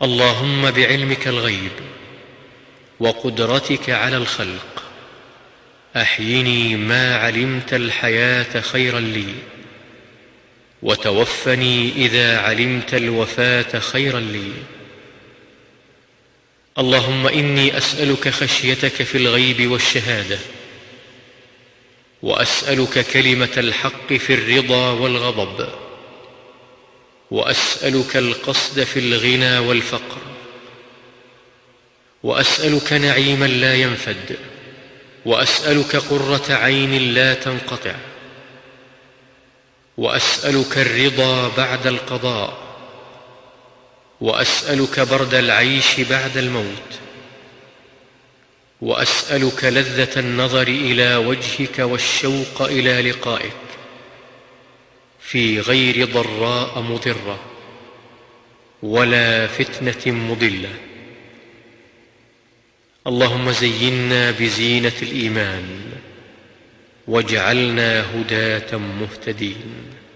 اللهم بعلمك الغيب وقدرتك على الخلق أحيني ما علمت الحياة خيرا لي، وتوفني إذا علمت الوفاة خيرا لي. اللهم إني أسألك خشيتك في الغيب والشهادة، وأسألك كلمة الحق في الرضا والغضب، وأسألك القصد في الغنى والفقر، وأسألك نعيما لا ينفد، وأسألك قرة عين لا تنقطع، وأسألك الرضا بعد القضاء، وأسألك برد العيش بعد الموت، وأسألك لذة النظر إلى وجهك والشوق إلى لقائك في غير ضراء مضرة ولا فتنة مضلة. اللهم زينا بزينة الإيمان واجعلنا هداة مهتدين.